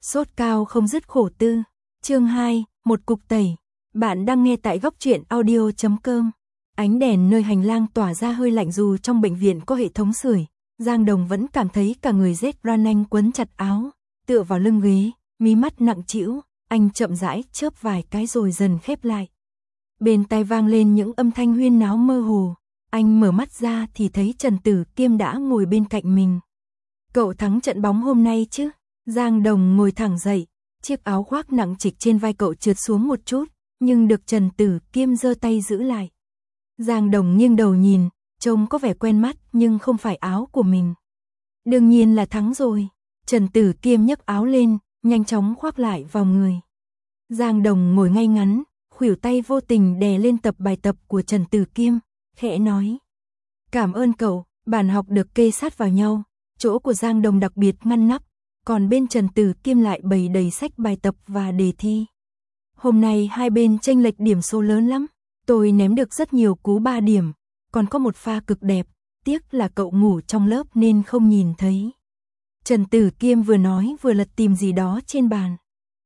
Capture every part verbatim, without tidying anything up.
Sốt cao không dứt khổ tư. Chương hai, một cục tẩy. Bạn đang nghe tại góc truyện audio chấm com. Ánh đèn nơi hành lang tỏa ra hơi lạnh, dù trong bệnh viện có hệ thống sưởi, Giang Đồng vẫn cảm thấy cả người rét ran. Anh quấn chặt áo, tựa vào lưng ghế, mí mắt nặng trĩu, anh chậm rãi chớp vài cái rồi dần khép lại. Bên tai vang lên những âm thanh huyên náo mơ hồ, anh mở mắt ra thì thấy Trần Tử Kiêm đã ngồi bên cạnh mình. Cậu thắng trận bóng hôm nay chứ? Giang Đồng ngồi thẳng dậy, chiếc áo khoác nặng trịch trên vai cậu trượt xuống một chút, nhưng được Trần Tử Kiêm giơ tay giữ lại. Giang Đồng nghiêng đầu nhìn, trông có vẻ quen mắt nhưng không phải áo của mình. Đương nhiên là thắng rồi. Trần Tử Kiêm nhấc áo lên, nhanh chóng khoác lại vào người. Giang Đồng ngồi ngay ngắn, khuỷu tay vô tình đè lên tập bài tập của Trần Tử Kiêm, khẽ nói: "Cảm ơn cậu." Bàn học được kê sát vào nhau, chỗ của Giang Đồng đặc biệt ngăn nắp, còn bên Trần Tử Kiêm lại bày đầy sách bài tập và đề thi. Hôm nay hai bên chênh lệch điểm số lớn lắm, tôi ném được rất nhiều cú ba điểm, còn có một pha cực đẹp, tiếc là cậu ngủ trong lớp nên không nhìn thấy. Trần Tử Kiêm vừa nói vừa lật tìm gì đó trên bàn.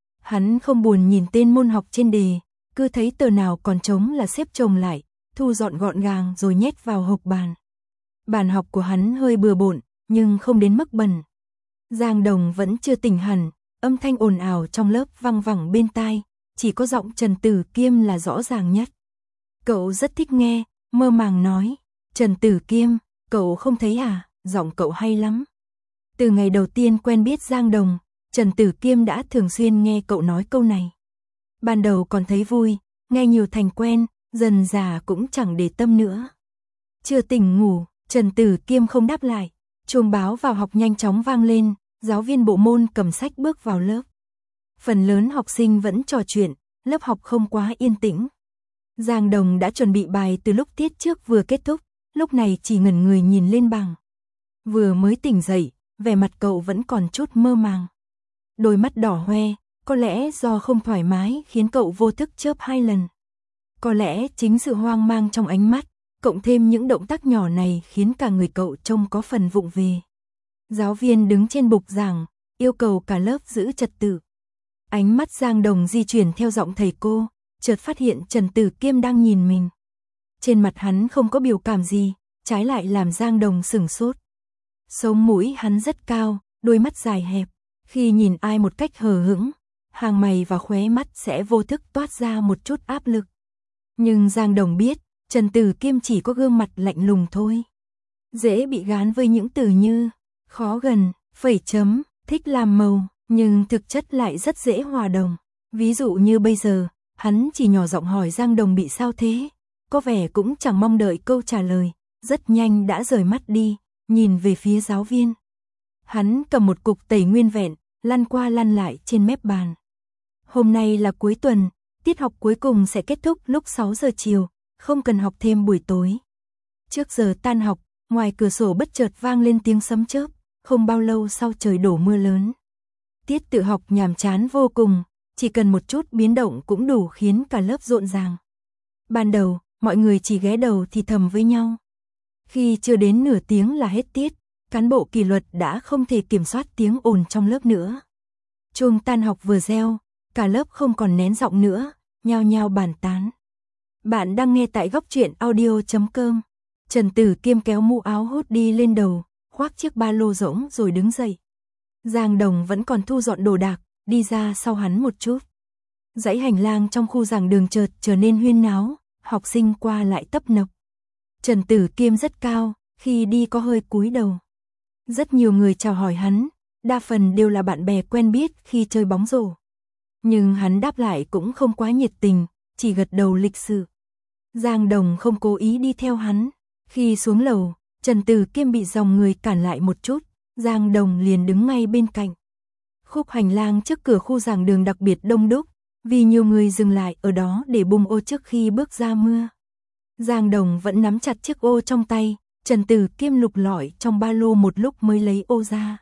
Hắn không buồn nhìn tên môn học trên đề, cứ thấy tờ nào còn trống là xếp chồng lại, thu dọn gọn gàng rồi nhét vào hộc bàn. Bàn học của hắn hơi bừa bộn, nhưng không đến mức bẩn. Giang Đồng vẫn chưa tỉnh hẳn, âm thanh ồn ào trong lớp văng vẳng bên tai, chỉ có giọng Trần Tử Kiêm là rõ ràng nhất. Cậu rất thích nghe, mơ màng nói: "Trần Tử Kiêm, cậu không thấy à, giọng cậu hay lắm." Từ ngày đầu tiên quen biết Giang Đồng, Trần Tử Kiêm đã thường xuyên nghe cậu nói câu này. Ban đầu còn thấy vui, nghe nhiều thành quen, dần dà cũng chẳng để tâm nữa. Chưa tỉnh ngủ, Trần Tử Kiêm không đáp lại. Chuông báo vào học nhanh chóng vang lên, giáo viên bộ môn cầm sách bước vào lớp. Phần lớn học sinh vẫn trò chuyện, lớp học không quá yên tĩnh. Giang Đồng đã chuẩn bị bài từ lúc tiết trước vừa kết thúc, lúc này chỉ ngẩn người nhìn lên bảng. Vừa mới tỉnh dậy, vẻ mặt cậu vẫn còn chút mơ màng. Đôi mắt đỏ hoe, có lẽ do không thoải mái khiến cậu vô thức chớp hai lần. Có lẽ chính sự hoang mang trong ánh mắt, cộng thêm những động tác nhỏ này khiến cả người cậu trông có phần vụng về. Giáo viên đứng trên bục giảng, yêu cầu cả lớp giữ trật tự. Ánh mắt Giang Đồng di chuyển theo giọng thầy cô, chợt phát hiện Trần Tử Kiêm đang nhìn mình. Trên mặt hắn không có biểu cảm gì, trái lại làm Giang Đồng sửng sốt. Sống mũi hắn rất cao, đôi mắt dài hẹp, khi nhìn ai một cách hờ hững, hàng mày và khóe mắt sẽ vô thức toát ra một chút áp lực. Nhưng Giang Đồng biết, Trần Tử Kiêm chỉ có gương mặt lạnh lùng thôi. Dễ bị gán với những từ như khó gần, phẩy chấm, thích làm màu, nhưng thực chất lại rất dễ hòa đồng. Ví dụ như bây giờ, hắn chỉ nhỏ giọng hỏi Giang Đồng bị sao thế, có vẻ cũng chẳng mong đợi câu trả lời, rất nhanh đã rời mắt đi, nhìn về phía giáo viên. Hắn cầm một cục tẩy nguyên vẹn, lăn qua lăn lại trên mép bàn. Hôm nay là cuối tuần, tiết học cuối cùng sẽ kết thúc lúc sáu giờ chiều, không cần học thêm buổi tối. Trước giờ tan học, ngoài cửa sổ bất chợt vang lên tiếng sấm chớp, không bao lâu sau trời đổ mưa lớn. Tiết tự học nhàm chán vô cùng, chỉ cần một chút biến động cũng đủ khiến cả lớp rộn ràng. Ban đầu, mọi người chỉ ghé đầu thì thầm với nhau. Khi chưa đến nửa tiếng là hết tiết, cán bộ kỷ luật đã không thể kiểm soát tiếng ồn trong lớp nữa. Chuông tan học vừa reo, cả lớp không còn nén giọng nữa, nhao nhao bàn tán. Bạn đang nghe tại góc truyện audio chấm com. Trần Tử Kiêm kéo mũ áo hoodie lên đầu, khoác chiếc ba lô rỗng rồi đứng dậy. Giang Đồng vẫn còn thu dọn đồ đạc, đi ra sau hắn một chút. Dãy hành lang trong khu giảng đường chợt trở nên huyên náo, học sinh qua lại tấp nập. Trần Tử Kiêm rất cao, khi đi có hơi cúi đầu. Rất nhiều người chào hỏi hắn, đa phần đều là bạn bè quen biết khi chơi bóng rổ. Nhưng hắn đáp lại cũng không quá nhiệt tình, chỉ gật đầu lịch sự. Giang Đồng không cố ý đi theo hắn. Khi xuống lầu, Trần Tử Kiêm bị dòng người cản lại một chút, Giang Đồng liền đứng ngay bên cạnh. Khúc hành lang trước cửa khu giảng đường đặc biệt đông đúc, vì nhiều người dừng lại ở đó để bung ô trước khi bước ra mưa. Giang Đồng vẫn nắm chặt chiếc ô trong tay, Trần Tử Kiêm lục lọi trong ba lô một lúc mới lấy ô ra.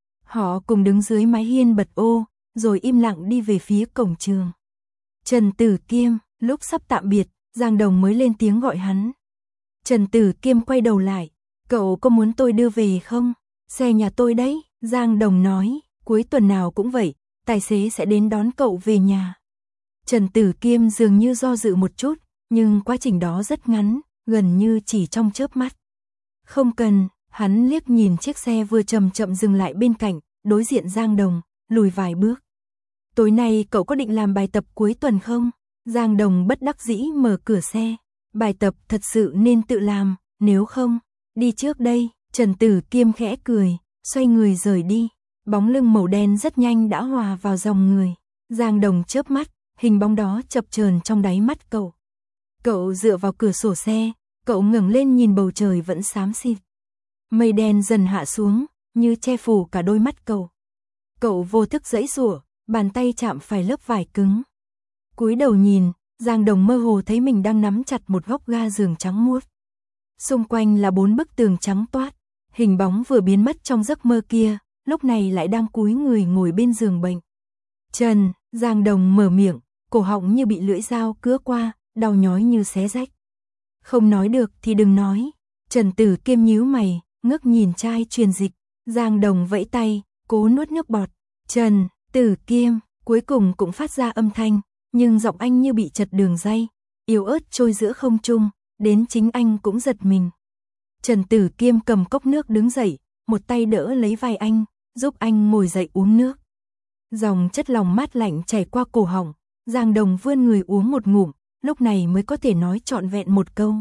Họ cùng đứng dưới mái hiên bật ô, rồi im lặng đi về phía cổng trường. Trần Tử Kiêm, lúc sắp tạm biệt, Giang Đồng mới lên tiếng gọi hắn. Trần Tử Kiêm quay đầu lại, cậu có muốn tôi đưa về không? Xe nhà tôi đấy, Giang Đồng nói, cuối tuần nào cũng vậy, tài xế sẽ đến đón cậu về nhà. Trần Tử Kiêm dường như do dự một chút, nhưng quá trình đó rất ngắn, gần như chỉ trong chớp mắt. Không cần, hắn liếc nhìn chiếc xe vừa chậm chậm dừng lại bên cạnh, đối diện Giang Đồng, lùi vài bước. Tối nay cậu có định làm bài tập cuối tuần không? Giang Đồng bất đắc dĩ mở cửa xe. Bài tập thật sự nên tự làm, nếu không, đi trước đây. Trần Tử Kiêm khẽ cười, xoay người rời đi. Bóng lưng màu đen rất nhanh đã hòa vào dòng người. Giang Đồng chớp mắt, hình bóng đó chập chờn trong đáy mắt cậu. Cậu dựa vào cửa sổ xe, cậu ngẩng lên nhìn bầu trời vẫn xám xịt. Mây đen dần hạ xuống, như che phủ cả đôi mắt cậu. Cậu vô thức giãy giụa, bàn tay chạm phải lớp vải cứng. Cúi đầu nhìn, Giang Đồng mơ hồ thấy mình đang nắm chặt một góc ga giường trắng muốt. Xung quanh là bốn bức tường trắng toát, hình bóng vừa biến mất trong giấc mơ kia, lúc này lại đang cúi người ngồi bên giường bệnh. Trần, Giang Đồng mở miệng, cổ họng như bị lưỡi dao cứa qua, đau nhói như xé rách. Không nói được thì đừng nói. Trần Tử Kiêm nhíu mày, ngước nhìn chai truyền dịch. Giang Đồng vẫy tay, cố nuốt nước bọt. Trần Tử Kiêm cuối cùng cũng phát ra âm thanh, nhưng giọng anh như bị chật đường ray, yếu ớt trôi giữa không trung, đến chính anh cũng giật mình. Trần Tử Kiêm cầm cốc nước đứng dậy, một tay đỡ lấy vai anh, giúp anh ngồi dậy uống nước. Dòng chất lỏng mát lạnh chảy qua cổ họng, Giang Đồng vươn người uống một ngụm, lúc này mới có thể nói trọn vẹn một câu.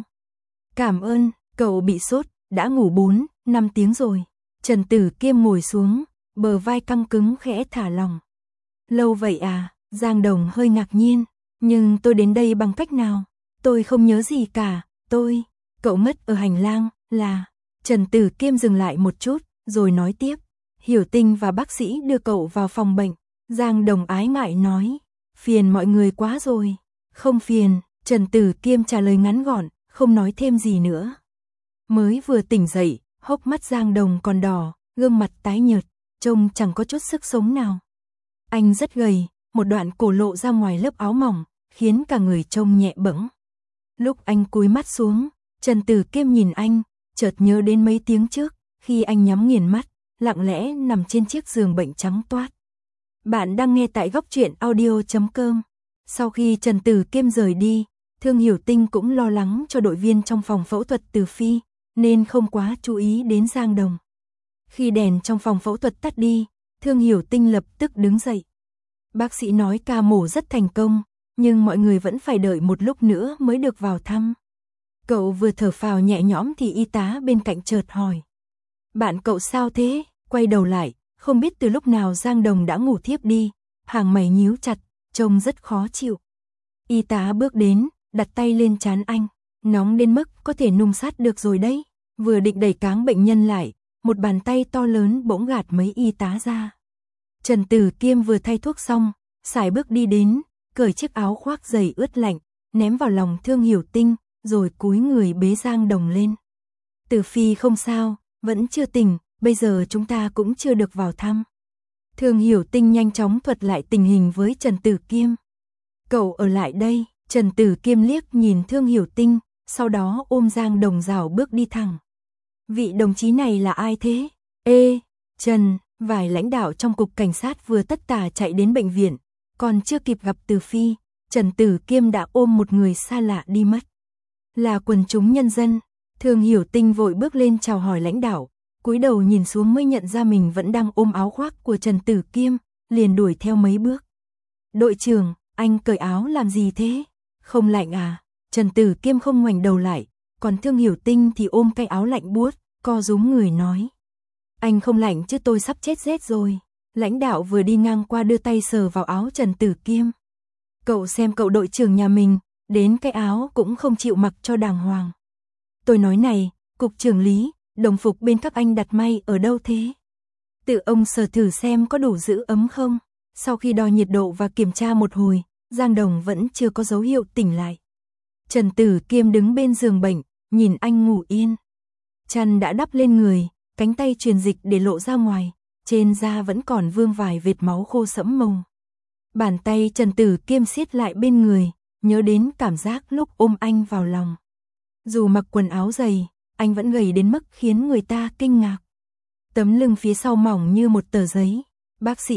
Cảm ơn, cậu bị sốt, đã ngủ bốn, năm tiếng rồi. Trần Tử Kiêm ngồi xuống, bờ vai căng cứng khẽ thả lỏng. Lâu vậy à? Giang Đồng hơi ngạc nhiên, nhưng tôi đến đây bằng cách nào? Tôi không nhớ gì cả, tôi, cậu mất ở hành lang, là... Trần Tử Kiêm dừng lại một chút, rồi nói tiếp. Hiểu Tinh và bác sĩ đưa cậu vào phòng bệnh. Giang Đồng ái ngại nói, phiền mọi người quá rồi. Không phiền, Trần Tử Kiêm trả lời ngắn gọn, không nói thêm gì nữa. Mới vừa tỉnh dậy, hốc mắt Giang Đồng còn đỏ, gương mặt tái nhợt, trông chẳng có chút sức sống nào. Anh rất gầy, một đoạn cổ lộ ra ngoài lớp áo mỏng, khiến cả người trông nhẹ bẫng. Lúc anh cúi mắt xuống, Trần Tử Kiêm nhìn anh, chợt nhớ đến mấy tiếng trước, khi anh nhắm nghiền mắt, lặng lẽ nằm trên chiếc giường bệnh trắng toát. Bạn đang nghe tại góc truyện audio chấm com. Sau khi Trần Tử Kiêm rời đi, Thương Hiểu Tinh cũng lo lắng cho đội viên trong phòng phẫu thuật Từ Phi, nên không quá chú ý đến Giang Đồng. Khi đèn trong phòng phẫu thuật tắt đi, Thương Hiểu Tinh lập tức đứng dậy. Bác sĩ nói ca mổ rất thành công, nhưng mọi người vẫn phải đợi một lúc nữa mới được vào thăm. Cậu vừa thở phào nhẹ nhõm thì y tá bên cạnh chợt hỏi. Bạn cậu sao thế? Quay đầu lại, không biết từ lúc nào Giang Đồng đã ngủ thiếp đi, hàng mày nhíu chặt, trông rất khó chịu. Y tá bước đến, đặt tay lên trán anh, nóng đến mức có thể nung sát được rồi đấy. Vừa định đẩy cáng bệnh nhân lại, một bàn tay to lớn bỗng gạt mấy y tá ra. Trần Tử Kiêm vừa thay thuốc xong, sải bước đi đến, cởi chiếc áo khoác dày ướt lạnh, ném vào lòng Thương Hiểu Tinh, rồi cúi người bế Giang Đồng lên. Tử Phi không sao, vẫn chưa tỉnh, bây giờ chúng ta cũng chưa được vào thăm. Thương Hiểu Tinh nhanh chóng thuật lại tình hình với Trần Tử Kiêm. Cậu ở lại đây. Trần Tử Kiêm liếc nhìn Thương Hiểu Tinh, sau đó ôm Giang Đồng rảo bước đi thẳng. Vị đồng chí này là ai thế? Ê, Trần, vài lãnh đạo trong cục cảnh sát vừa tất tả chạy đến bệnh viện, còn chưa kịp gặp Từ Phi, Trần Tử Kiêm đã ôm một người xa lạ đi mất. Là quần chúng nhân dân. Thương Hiểu Tinh vội bước lên chào hỏi lãnh đạo, cúi đầu nhìn xuống mới nhận ra mình vẫn đang ôm áo khoác của Trần Tử Kiêm, liền đuổi theo mấy bước. Đội trưởng, anh cởi áo làm gì thế? Không lạnh à? Trần Tử Kiêm không ngoảnh đầu lại, còn Thương Hiểu Tinh thì ôm cái áo lạnh buốt, co rúm người nói. Anh không lạnh chứ tôi sắp chết rét rồi. Lãnh đạo vừa đi ngang qua đưa tay sờ vào áo Trần Tử Kiêm. Cậu xem cậu đội trưởng nhà mình, đến cái áo cũng không chịu mặc cho đàng hoàng. Tôi nói này, cục trưởng Lý, đồng phục bên các anh đặt may ở đâu thế? Tự ông sờ thử xem có đủ giữ ấm không? Sau khi đo nhiệt độ và kiểm tra một hồi, Giang Đồng vẫn chưa có dấu hiệu tỉnh lại. Trần Tử Kiêm đứng bên giường bệnh, nhìn anh ngủ yên. Chăn đã đắp lên người, cánh tay truyền dịch để lộ ra ngoài, trên da vẫn còn vương vài vệt máu khô sẫm màu. Bàn tay Trần Tử Kiêm siết lại bên người, nhớ đến cảm giác lúc ôm anh vào lòng. Dù mặc quần áo dày, anh vẫn gầy đến mức khiến người ta kinh ngạc. Tấm lưng phía sau mỏng như một tờ giấy. Bác sĩ,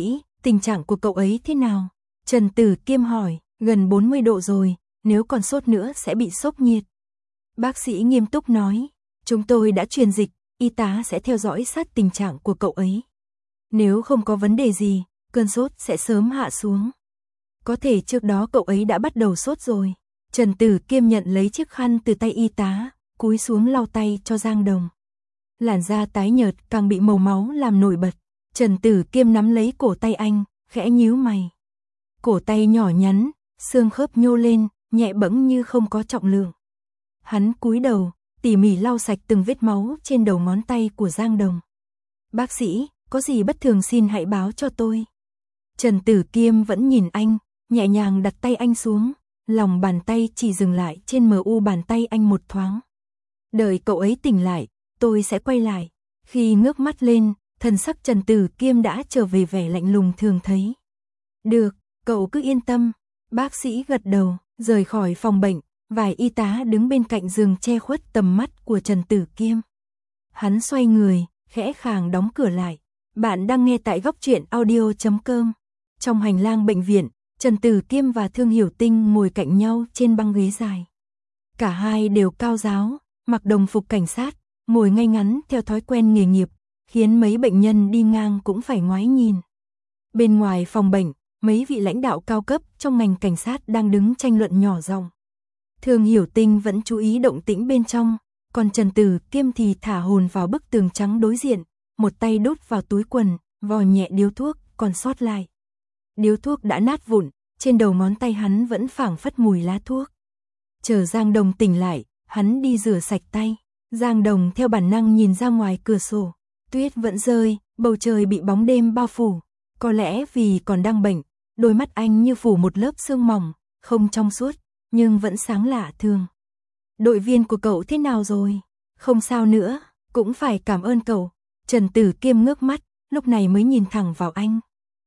Tình trạng của cậu ấy thế nào? Trần Tử Kiêm hỏi, gần bốn mươi độ rồi, nếu còn sốt nữa sẽ bị sốc nhiệt. Bác sĩ nghiêm túc nói, chúng tôi đã truyền dịch, y tá sẽ theo dõi sát tình trạng của cậu ấy. Nếu không có vấn đề gì, cơn sốt sẽ sớm hạ xuống. Có thể trước đó cậu ấy đã bắt đầu sốt rồi. Trần Tử Kiêm nhận lấy chiếc khăn từ tay y tá, cúi xuống lau tay cho Giang Đồng. Làn da tái nhợt càng bị màu máu làm nổi bật. Trần Tử Kiêm nắm lấy cổ tay anh, khẽ nhíu mày. Cổ tay nhỏ nhắn, xương khớp nhô lên, nhẹ bẫng như không có trọng lượng. Hắn cúi đầu, tỉ mỉ lau sạch từng vết máu trên đầu ngón tay của Giang Đồng. Bác sĩ, có gì bất thường xin hãy báo cho tôi. Trần Tử Kiêm vẫn nhìn anh, nhẹ nhàng đặt tay anh xuống, lòng bàn tay chỉ dừng lại trên mờ u bàn tay anh một thoáng. Đợi cậu ấy tỉnh lại, tôi sẽ quay lại. Khi ngước mắt lên, thần sắc Trần Tử Kiêm đã trở về vẻ lạnh lùng thường thấy. Được, cậu cứ yên tâm. Bác sĩ gật đầu, rời khỏi phòng bệnh, vài y tá đứng bên cạnh giường che khuất tầm mắt của Trần Tử Kiêm. Hắn xoay người, khẽ khàng đóng cửa lại. Bạn đang nghe tại góc truyện audio chấm com. Trong hành lang bệnh viện, Trần Tử Kiêm và Thương Hiểu Tinh ngồi cạnh nhau trên băng ghế dài. Cả hai đều cao ráo, mặc đồng phục cảnh sát, ngồi ngay ngắn theo thói quen nghề nghiệp, khiến mấy bệnh nhân đi ngang cũng phải ngoái nhìn. Bên ngoài phòng bệnh, mấy vị lãnh đạo cao cấp trong ngành cảnh sát đang đứng tranh luận nhỏ giọng. Thương Hiểu Tinh vẫn chú ý động tĩnh bên trong, còn Trần Tử Kiêm thì thả hồn vào bức tường trắng đối diện, một tay đút vào túi quần, vò nhẹ điếu thuốc còn sót lại. Điếu thuốc đã nát vụn, trên đầu ngón tay hắn vẫn phảng phất mùi lá thuốc. Chờ Giang Đồng tỉnh lại, hắn đi rửa sạch tay. Giang Đồng theo bản năng nhìn ra ngoài cửa sổ. Tuyết vẫn rơi, bầu trời bị bóng đêm bao phủ. Có lẽ vì còn đang bệnh, đôi mắt anh như phủ một lớp sương mỏng, không trong suốt, nhưng vẫn sáng lạ thường. Đội viên của cậu thế nào rồi? Không sao nữa, cũng phải cảm ơn cậu. Trần Tử Kiêm ngước mắt, lúc này mới nhìn thẳng vào anh.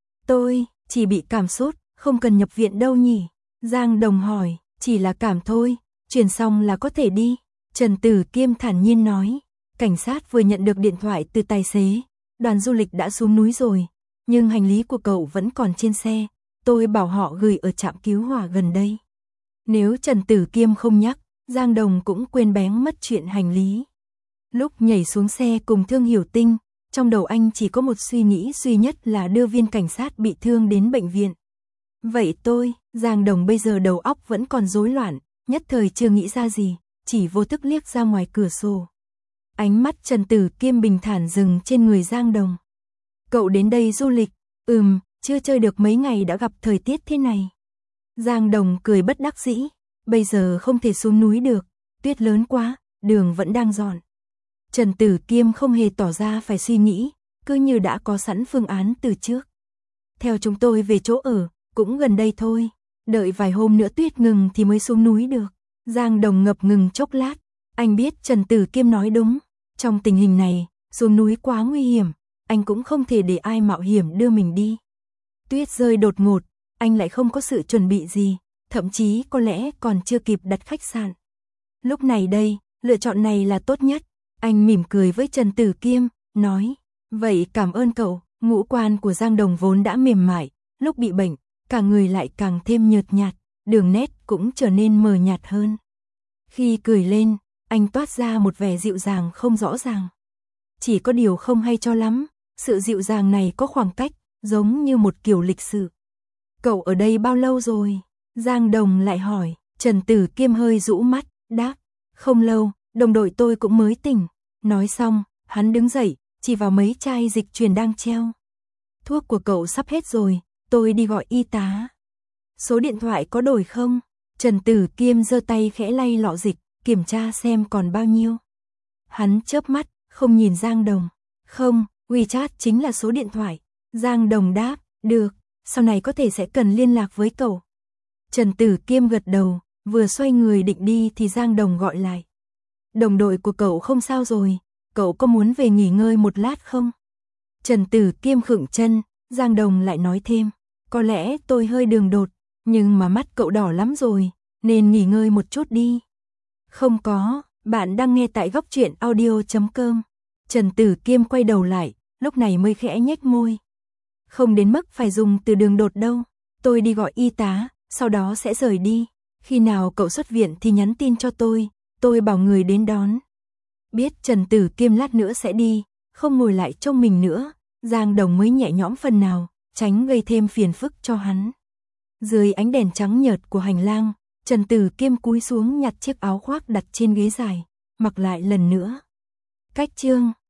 Tôi chỉ bị cảm sốt, không cần nhập viện đâu nhỉ? Giang Đồng hỏi, chỉ là cảm thôi, truyền xong là có thể đi. Trần Tử Kiêm thản nhiên nói, cảnh sát vừa nhận được điện thoại từ tài xế, đoàn du lịch đã xuống núi rồi, nhưng hành lý của cậu vẫn còn trên xe, tôi bảo họ gửi ở trạm cứu hỏa gần đây. Nếu Trần Tử Kiêm không nhắc, Giang Đồng cũng quên bén mất chuyện hành lý. Lúc nhảy xuống xe cùng Thương Hiểu Tinh, trong đầu anh chỉ có một suy nghĩ duy nhất là đưa viên cảnh sát bị thương đến bệnh viện. Vậy tôi, Giang Đồng bây giờ đầu óc vẫn còn rối loạn, nhất thời chưa nghĩ ra gì, chỉ vô thức liếc ra ngoài cửa sổ. Ánh mắt Trần Tử Kiêm bình thản dừng trên người Giang Đồng. Cậu đến đây du lịch, ừm, chưa chơi được mấy ngày đã gặp thời tiết thế này. Giang Đồng cười bất đắc dĩ, bây giờ không thể xuống núi được, tuyết lớn quá, đường vẫn đang dọn. Trần Tử Kiêm không hề tỏ ra phải suy nghĩ, cứ như đã có sẵn phương án từ trước. Theo chúng tôi về chỗ ở, cũng gần đây thôi, đợi vài hôm nữa tuyết ngừng thì mới xuống núi được. Giang Đồng ngập ngừng chốc lát, anh biết Trần Tử Kiêm nói đúng, trong tình hình này, xuống núi quá nguy hiểm, anh cũng không thể để ai mạo hiểm đưa mình đi. Tuyết rơi đột ngột, anh lại không có sự chuẩn bị gì, thậm chí có lẽ còn chưa kịp đặt khách sạn. Lúc này đây, lựa chọn này là tốt nhất. Anh mỉm cười với Trần Tử Kiêm, nói, vậy cảm ơn cậu. Ngũ quan của Giang Đồng vốn đã mềm mại, lúc bị bệnh, cả người lại càng thêm nhợt nhạt, đường nét cũng trở nên mờ nhạt hơn. Khi cười lên, anh toát ra một vẻ dịu dàng không rõ ràng. Chỉ có điều không hay cho lắm, sự dịu dàng này có khoảng cách, giống như một kiểu lịch sự. Cậu ở đây bao lâu rồi? Giang Đồng lại hỏi. Trần Tử Kiêm hơi rũ mắt, đáp, không lâu, đồng đội tôi cũng mới tỉnh. Nói xong, hắn đứng dậy, chỉ vào mấy chai dịch truyền đang treo. Thuốc của cậu sắp hết rồi, tôi đi gọi y tá. Số điện thoại có đổi không? Trần Tử Kiêm giơ tay khẽ lay lọ dịch, kiểm tra xem còn bao nhiêu. Hắn chớp mắt, không nhìn Giang Đồng. Không, WeChat chính là số điện thoại. Giang Đồng đáp, được, sau này có thể sẽ cần liên lạc với cậu. Trần Tử Kiêm gật đầu, vừa xoay người định đi thì Giang Đồng gọi lại. Đồng đội của cậu không sao rồi, cậu có muốn về nghỉ ngơi một lát không? Trần Tử Kiêm khựng chân, Giang Đồng lại nói thêm, có lẽ tôi hơi đường đột, nhưng mà mắt cậu đỏ lắm rồi, nên nghỉ ngơi một chút đi. Không có, bạn đang nghe tại góc truyện audio chấm com. Trần Tử Kiêm quay đầu lại, lúc này mới khẽ nhếch môi. Không đến mức phải dùng từ đường đột đâu. Tôi đi gọi y tá, sau đó sẽ rời đi. Khi nào cậu xuất viện thì nhắn tin cho tôi, tôi bảo người đến đón. Biết Trần Tử Kiêm lát nữa sẽ đi, không ngồi lại trông mình nữa, Giang Đồng mới nhẹ nhõm phần nào, tránh gây thêm phiền phức cho hắn. Dưới ánh đèn trắng nhợt của hành lang, Trần Tử Kiêm cúi xuống nhặt chiếc áo khoác đặt trên ghế dài, mặc lại lần nữa. Cách chương